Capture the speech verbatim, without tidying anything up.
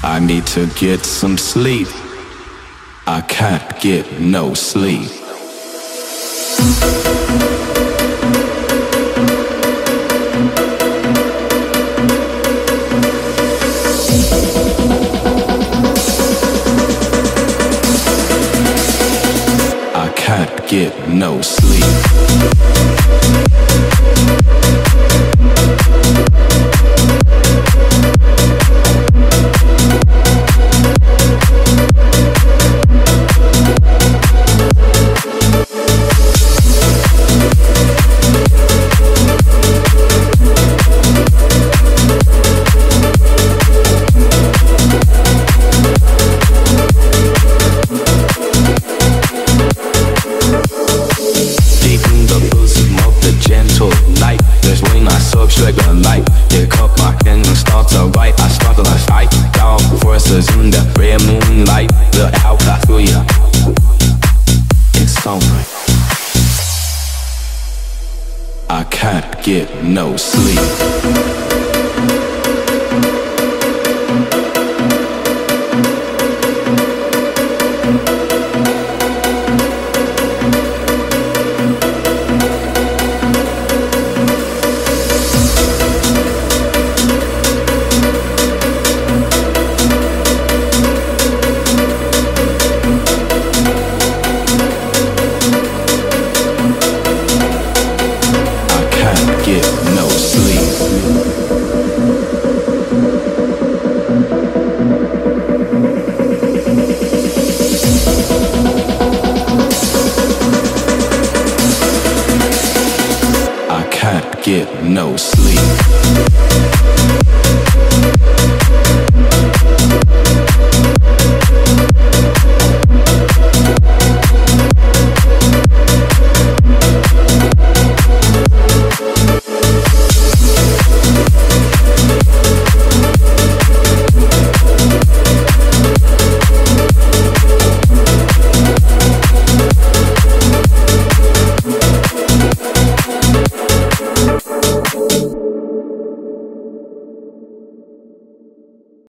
I need to get some sleep. I can't get no sleep. I can't get no sleep. In the red moonlight, the outcast for you. It's alright. I can't get no sleep.